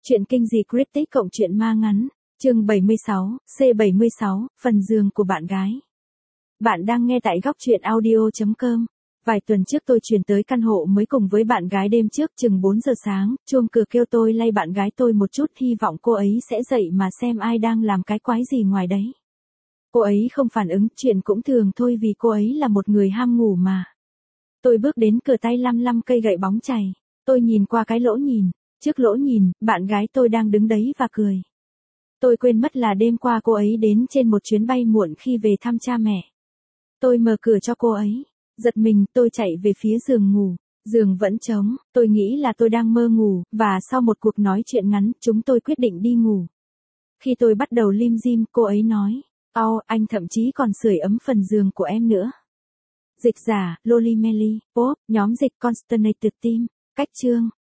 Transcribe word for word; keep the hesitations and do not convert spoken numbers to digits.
Chuyện kinh dị cryptic cộng truyện ma ngắn, chương bảy mươi sáu, C bảy mươi sáu, phần giường của bạn gái. Bạn đang nghe tại góc truyện audio chấm com. Vài tuần trước tôi chuyển tới căn hộ mới cùng với bạn gái đêm trước chừng bốn giờ sáng, chuông cửa kêu tôi lay bạn gái tôi một chút hy vọng cô ấy sẽ dậy mà xem ai đang làm cái quái gì ngoài đấy. Cô ấy không phản ứng, chuyện cũng thường thôi vì cô ấy là một người ham ngủ mà. Tôi bước đến cửa tay lăm lăm cây gậy bóng chày, tôi nhìn qua cái lỗ nhìn. Trước lỗ nhìn, bạn gái tôi đang đứng đấy và cười. Tôi quên mất là đêm qua cô ấy đến trên một chuyến bay muộn khi về thăm cha mẹ. Tôi mở cửa cho cô ấy. Giật mình, tôi chạy về phía giường ngủ. Giường vẫn trống, tôi nghĩ là tôi đang mơ ngủ, và sau một cuộc nói chuyện ngắn, chúng tôi quyết định đi ngủ. Khi tôi bắt đầu lim dim, cô ấy nói, "Ồ, anh thậm chí còn sưởi ấm phần giường của em nữa." Dịch giả, Loli Meli, Pop, nhóm dịch Consternated Team. Cách chương,